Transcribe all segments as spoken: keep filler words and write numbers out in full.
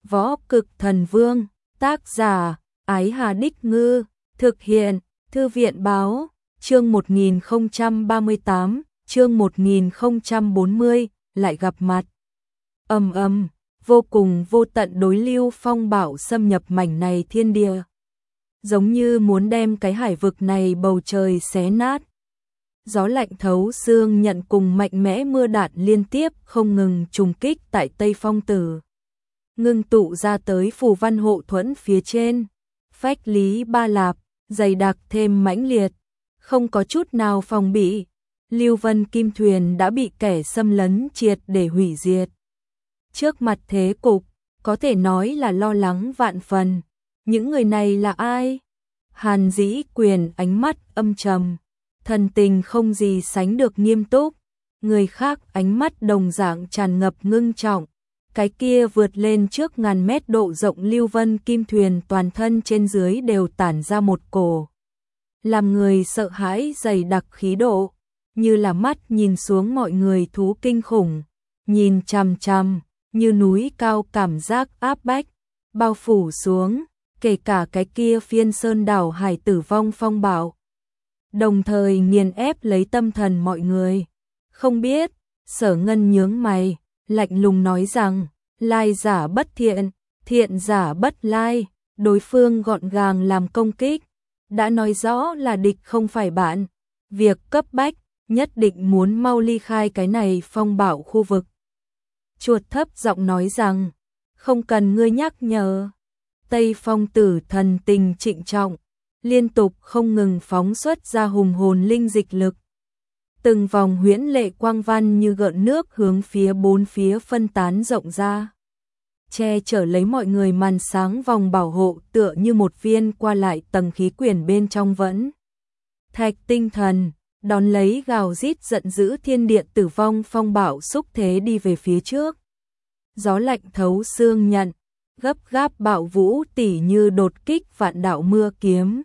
Võ Cực Thần Vương, tác giả, Ái Hà Đích Ngư, thực hiện, Thư viện Báo, chương một nghìn không trăm ba mươi tám, chương một nghìn không trăm bốn mươi, lại gặp mặt. Ầm ầm, vô cùng vô tận đối lưu phong bạo xâm nhập mảnh này thiên địa. Giống như muốn đem cái hải vực này bầu trời xé nát. Gió lạnh thấu xương nhận cùng mạnh mẽ mưa đạn liên tiếp không ngừng trùng kích tại Tây Phong Tử. Ngưng tụ ra tới phù văn hộ thuẫn phía trên. Phách lý ba lạp, dày đặc thêm mãnh liệt. Không có chút nào phòng bị. Lưu Vân Kim Thuyền đã bị kẻ xâm lấn triệt để hủy diệt. Trước mặt thế cục, có thể nói là lo lắng vạn phần. Những người này là ai? Hàn Dĩ Quyền ánh mắt âm trầm, thần tình không gì sánh được nghiêm túc. Người khác ánh mắt đồng dạng tràn ngập ngưng trọng. Cái kia vượt lên trước ngàn mét độ rộng Lưu Vân Kim Thuyền toàn thân trên dưới đều tản ra một cổ. Làm người sợ hãi dày đặc khí độ, như là mắt nhìn xuống mọi người thú kinh khủng. Nhìn chằm chằm, như núi cao cảm giác áp bách, bao phủ xuống, kể cả cái kia phiên sơn đảo hải tử vong phong bạo. Đồng thời nghiền ép lấy tâm thần mọi người. Không biết, Sở Ngân nhướng mày, lạnh lùng nói rằng, lai giả bất thiện, thiện giả bất lai, đối phương gọn gàng làm công kích. Đã nói rõ là địch không phải bạn. Việc cấp bách, nhất định muốn mau ly khai cái này phong bạo khu vực. Chuột thấp giọng nói rằng, không cần ngươi nhắc nhở. Tây Phong Tử thần tình trịnh trọng, liên tục không ngừng phóng xuất ra hùng hồn linh dịch lực. Từng vòng huyễn lệ quang văn như gợn nước hướng phía bốn phía phân tán rộng ra. Che chở lấy mọi người màn sáng vòng bảo hộ tựa như một viên qua lại tầng khí quyển bên trong vẫn. Thạch tinh thần, đón lấy gào rít giận dữ thiên địa tử vong phong bạo xúc thế đi về phía trước. Gió lạnh thấu xương nhận, gấp gáp bạo vũ tỉ như đột kích vạn đạo mưa kiếm.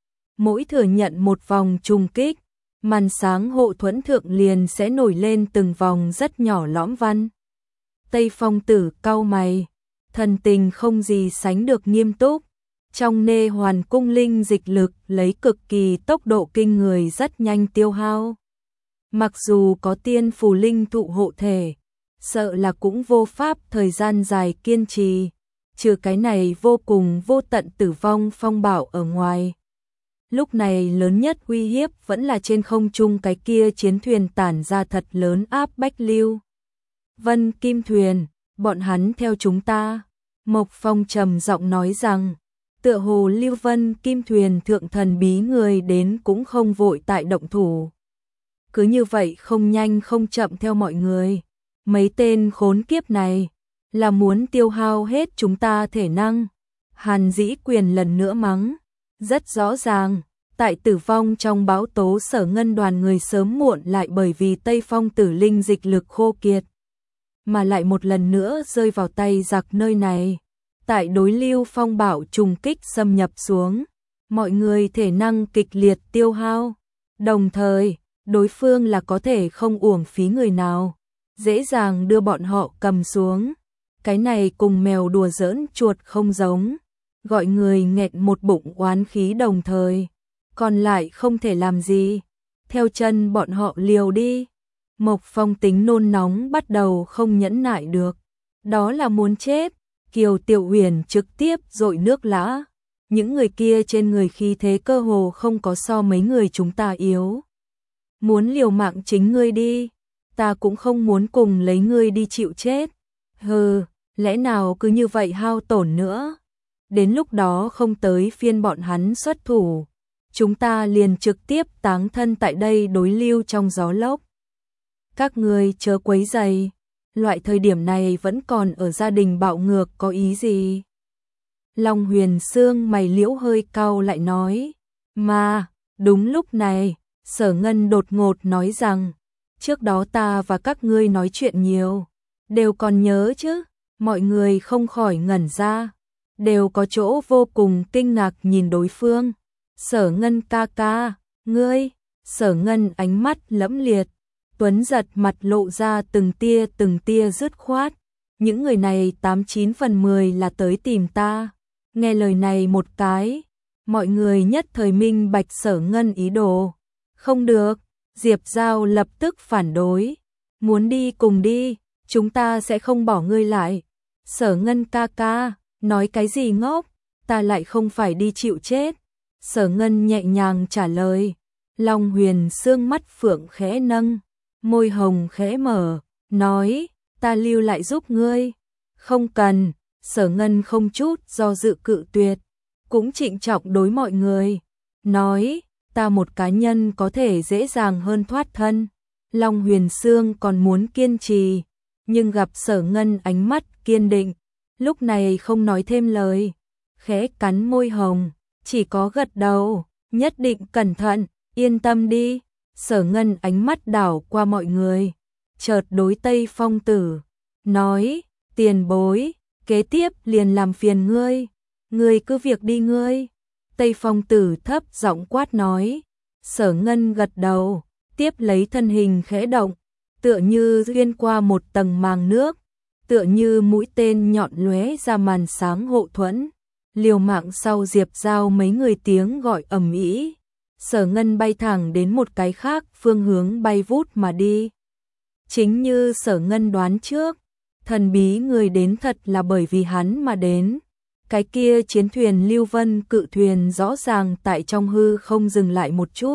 Mỗi thừa nhận một vòng trùng kích, màn sáng hộ thuẫn thượng liền sẽ nổi lên từng vòng rất nhỏ lõm văn. Tây Phong Tử cau mày, thần tình không gì sánh được nghiêm túc. Trong nê hoàn cung linh dịch lực lấy cực kỳ tốc độ kinh người rất nhanh tiêu hao. Mặc dù có tiên phù linh thụ hộ thể, sợ là cũng vô pháp thời gian dài kiên trì, trừ cái này vô cùng vô tận tử vong phong bạo ở ngoài. Lúc này lớn nhất uy hiếp vẫn là trên không trung cái kia chiến thuyền tản ra thật lớn áp bách Lưu Vân Kim Thuyền, bọn hắn theo chúng ta. Mộc Phong trầm giọng nói rằng, tựa hồ Lưu Vân Kim Thuyền thượng thần bí người đến cũng không vội tại động thủ. Cứ như vậy không nhanh không chậm theo mọi người. Mấy tên khốn kiếp này là muốn tiêu hao hết chúng ta thể năng. Hàn Dĩ Quyền lần nữa mắng. Rất rõ ràng, tại tử vong trong báo tố Sở Ngân đoàn người sớm muộn lại bởi vì Tây Phong Tử linh dịch lực khô kiệt, mà lại một lần nữa rơi vào tay giặc nơi này. Tại đối lưu phong bạo trùng kích xâm nhập xuống, mọi người thể năng kịch liệt tiêu hao. Đồng thời, đối phương là có thể không uổng phí người nào, dễ dàng đưa bọn họ cầm xuống. Cái này cùng mèo đùa giỡn chuột không giống, gọi người nghẹn một bụng oán khí đồng thời, còn lại không thể làm gì, theo chân bọn họ liều đi. Mộc Phong tính nôn nóng bắt đầu không nhẫn nại được, đó là muốn chết. Kiều Tiểu Huyền trực tiếp dội nước lã, những người kia trên người khí thế cơ hồ không có so mấy người chúng ta yếu. Muốn liều mạng chính ngươi đi, ta cũng không muốn cùng lấy ngươi đi chịu chết. Hừ, lẽ nào cứ như vậy hao tổn nữa? Đến lúc đó không tới phiên bọn hắn xuất thủ, chúng ta liền trực tiếp táng thân tại đây đối lưu trong gió lốc. Các ngươi chớ quấy rầy, loại thời điểm này vẫn còn ở gia đình bạo ngược có ý gì? Long Huyền Sương mày liễu hơi cau lại nói. Mà, đúng lúc này, Sở Ngân đột ngột nói rằng, trước đó ta và các ngươi nói chuyện nhiều, đều còn nhớ chứ? Mọi người không khỏi ngẩn ra, đều có chỗ vô cùng kinh ngạc nhìn đối phương. Sở Ngân ca ca, ngươi, Sở Ngân ánh mắt lẫm liệt, Tuấn giật mặt lộ ra từng tia từng tia dứt khoát, những người này tám chín phần mười là tới tìm ta. Nghe lời này một cái, mọi người nhất thời minh bạch Sở Ngân ý đồ. Không được, Diệp Giao lập tức phản đối. Muốn đi cùng đi, chúng ta sẽ không bỏ ngươi lại. Sở Ngân ca ca, nói cái gì ngốc, ta lại không phải đi chịu chết. Sở Ngân nhẹ nhàng trả lời. Long Huyền sương mắt phượng khẽ nâng, môi hồng khẽ mở, nói, ta lưu lại giúp ngươi. Không cần, Sở Ngân không chút do dự cự tuyệt, cũng trịnh trọng đối mọi người, nói, ta một cá nhân có thể dễ dàng hơn thoát thân. Long Huyền Sương còn muốn kiên trì, nhưng gặp Sở Ngân ánh mắt kiên định, lúc này không nói thêm lời, khẽ cắn môi hồng, chỉ có gật đầu, nhất định cẩn thận, yên tâm đi. Sở Ngân ánh mắt đảo qua mọi người, chợt đối Tây Phong Tử, nói, tiền bối, kế tiếp liền làm phiền ngươi, ngươi cứ việc đi ngươi. Tây Phong Tử thấp giọng quát nói. Sở Ngân gật đầu, tiếp lấy thân hình khẽ động, tựa như xuyên qua một tầng màng nước, tựa như mũi tên nhọn lóe ra màn sáng hộ thuẫn, liều mạng sau Diệp Giao mấy người tiếng gọi ầm ĩ. Sở Ngân bay thẳng đến một cái khác phương hướng bay vút mà đi. Chính như Sở Ngân đoán trước, thần bí người đến thật là bởi vì hắn mà đến. Cái kia chiến thuyền Lưu Vân cự thuyền rõ ràng tại trong hư không dừng lại một chút.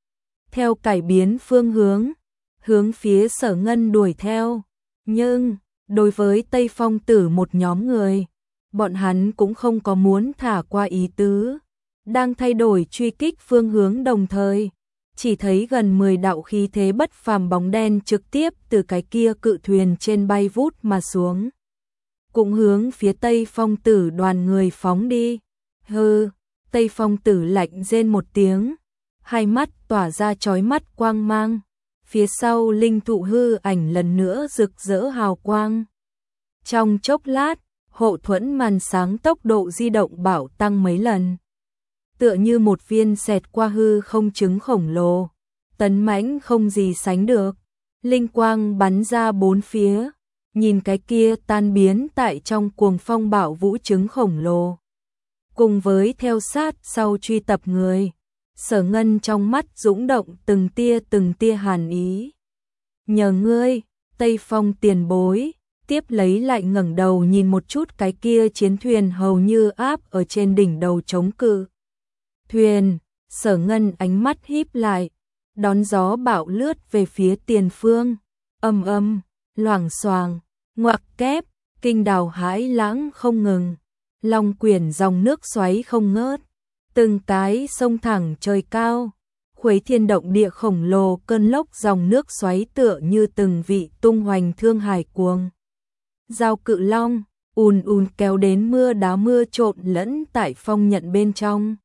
Theo cải biến phương hướng, hướng phía Sở Ngân đuổi theo. Nhưng, đối với Tây Phong Tử một nhóm người, bọn hắn cũng không có muốn thả qua ý tứ. Đang thay đổi truy kích phương hướng đồng thời, chỉ thấy gần mười đạo khí thế bất phàm bóng đen trực tiếp từ cái kia cự thuyền trên bay vút mà xuống. Cũng hướng phía Tây Phong Tử đoàn người phóng đi. Hừ, Tây Phong Tử lạnh rên một tiếng, hai mắt tỏa ra chói mắt quang mang, phía sau linh thụ hư ảnh lần nữa rực rỡ hào quang. Trong chốc lát, hộ thuẫn màn sáng tốc độ di động bảo tăng mấy lần. Tựa như một viên xẹt qua hư không trứng khổng lồ, tấn mãnh không gì sánh được, linh quang bắn ra bốn phía, nhìn cái kia tan biến tại trong cuồng phong bạo vũ trứng khổng lồ. Cùng với theo sát sau truy tập người, Sở Ngân trong mắt dũng động từng tia từng tia hàn ý. Nhờ ngươi, Tây Phong tiền bối, tiếp lấy lại ngẩng đầu nhìn một chút cái kia chiến thuyền hầu như áp ở trên đỉnh đầu chống cự. Thuyền, Sở Ngân ánh mắt híp lại, đón gió bão lướt về phía tiền phương, âm âm, loảng xoảng, ngoặc kép, kinh đào hãi lãng không ngừng, long quyển dòng nước xoáy không ngớt, từng cái sông thẳng trời cao, khuấy thiên động địa khổng lồ, cơn lốc dòng nước xoáy tựa như từng vị tung hoành thương hải cuồng. Giao cự long, ùn ùn kéo đến mưa đá mưa trộn lẫn tại phong nhận bên trong,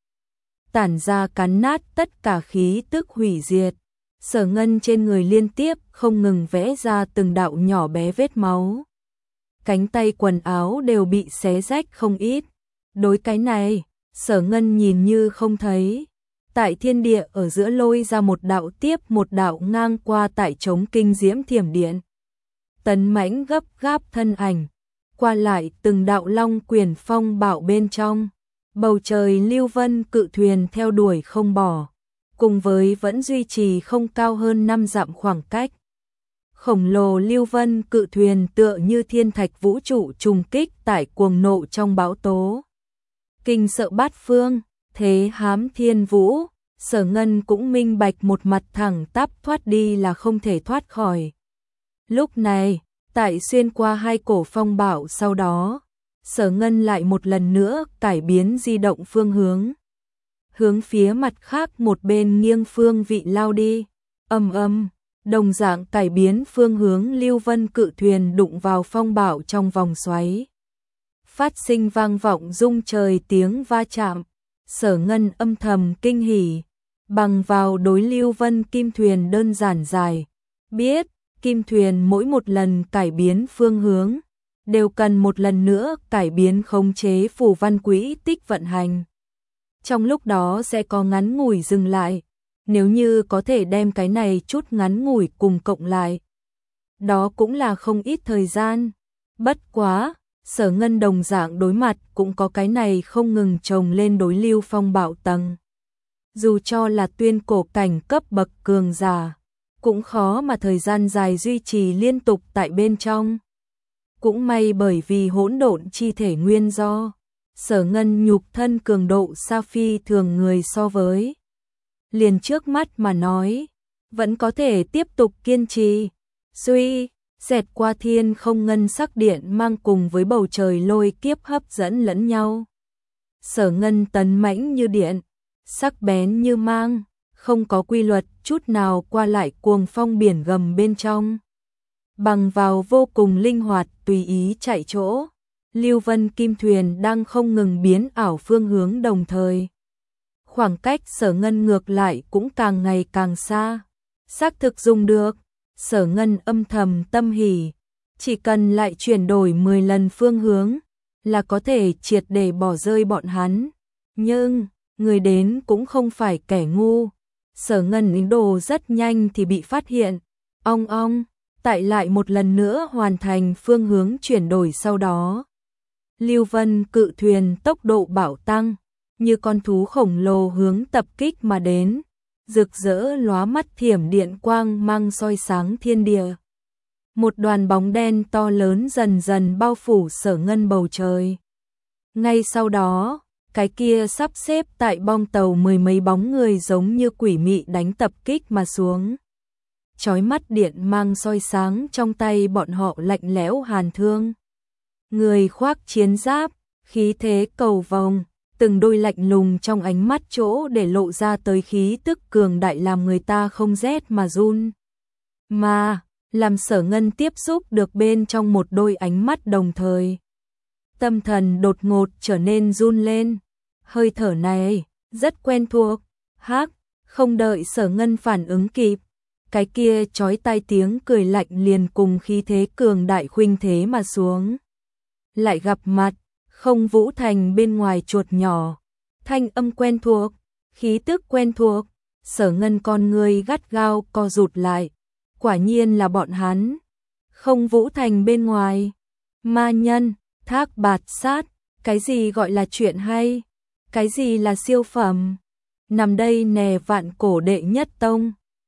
tản ra cắn nát tất cả khí tức hủy diệt. Sở Ngân trên người liên tiếp không ngừng vẽ ra từng đạo nhỏ bé vết máu. Cánh tay quần áo đều bị xé rách không ít. Đối cái này, Sở Ngân nhìn như không thấy. Tại thiên địa ở giữa lôi ra một đạo tiếp một đạo ngang qua tại chống kinh diễm thiểm điện. Tấn mãnh gấp gáp thân ảnh, qua lại từng đạo long quyển phong bạo bên trong. Bầu trời Lưu Vân cự thuyền theo đuổi không bỏ, cùng với vẫn duy trì không cao hơn năm dặm khoảng cách. Khổng lồ Lưu Vân cự thuyền tựa như thiên thạch vũ trụ trùng kích tại cuồng nộ trong bão tố. Kinh sợ bát phương, thế hám thiên vũ, Sở Ngân cũng minh bạch một mặt thẳng tắp thoát đi là không thể thoát khỏi. Lúc này, tại xuyên qua hai cổ phong bạo sau đó, Sở Ngân lại một lần nữa cải biến di động phương hướng. Hướng phía mặt khác một bên nghiêng phương vị lao đi. Âm âm, đồng dạng cải biến phương hướng Lưu Vân cự thuyền đụng vào phong bạo trong vòng xoáy. Phát sinh vang vọng rung trời tiếng va chạm. Sở Ngân âm thầm kinh hỉ, bằng vào đối Lưu Vân kim thuyền đơn giản dài. Biết, kim thuyền mỗi một lần cải biến phương hướng, đều cần một lần nữa cải biến khống chế phù văn quỹ tích vận hành. Trong lúc đó sẽ có ngắn ngủi dừng lại, nếu như có thể đem cái này chút ngắn ngủi cùng cộng lại. Đó cũng là không ít thời gian. Bất quá, Sở Ngân đồng dạng đối mặt cũng có cái này không ngừng chồng lên đối Lưu Phong bạo tầng. Dù cho là tuyên cổ cảnh cấp bậc cường giả, cũng khó mà thời gian dài duy trì liên tục tại bên trong. Cũng may bởi vì hỗn độn chi thể nguyên do, Sở Ngân nhục thân cường độ xa phi thường người so với. Liền trước mắt mà nói, vẫn có thể tiếp tục kiên trì. Suy, xẹt qua thiên không ngân sắc điện mang cùng với bầu trời lôi kiếp hấp dẫn lẫn nhau. Sở Ngân tấn mãnh như điện, sắc bén như mang, không có quy luật chút nào qua lại cuồng phong biển gầm bên trong. Bằng vào vô cùng linh hoạt tùy ý chạy chỗ, Lưu Vân Kim Thuyền đang không ngừng biến ảo phương hướng đồng thời. Khoảng cách Sở Ngân ngược lại cũng càng ngày càng xa. Xác thực dùng được, Sở Ngân âm thầm tâm hỉ, chỉ cần lại chuyển đổi mười lần phương hướng là có thể triệt để bỏ rơi bọn hắn. Nhưng, người đến cũng không phải kẻ ngu. Sở Ngân ý đồ rất nhanh thì bị phát hiện. Ong ong, tại lại một lần nữa hoàn thành phương hướng chuyển đổi sau đó. Lưu Vân cự thuyền tốc độ bạo tăng, như con thú khổng lồ hướng tập kích mà đến, rực rỡ lóa mắt thiểm điện quang mang soi sáng thiên địa. Một đoàn bóng đen to lớn dần dần bao phủ Sở Ngân bầu trời. Ngay sau đó, cái kia sắp xếp tại bong tàu mười mấy bóng người giống như quỷ mị đánh tập kích mà xuống. Chói mắt điện mang soi sáng trong tay bọn họ lạnh lẽo hàn thương. Người khoác chiến giáp, khí thế cầu vồng, từng đôi lạnh lùng trong ánh mắt chỗ để lộ ra tới khí tức cường đại làm người ta không rét mà run. Mà, làm Sở Ngân tiếp xúc được bên trong một đôi ánh mắt đồng thời. Tâm thần đột ngột trở nên run lên. Hơi thở này, rất quen thuộc. Hắc, không đợi Sở Ngân phản ứng kịp. Cái kia chói tai tiếng cười lạnh liền cùng khí thế cường đại khuynh thế mà xuống. Lại gặp mặt, không Vũ Thành bên ngoài chuột nhỏ. Thanh âm quen thuộc, khí tức quen thuộc. Sở Ngân con người gắt gao co rụt lại. Quả nhiên là bọn hắn. Không Vũ Thành bên ngoài. Ma nhân, Thác Bạt Sát. Cái gì gọi là chuyện hay? Cái gì là siêu phẩm? Nằm đây nè vạn cổ đệ nhất tông.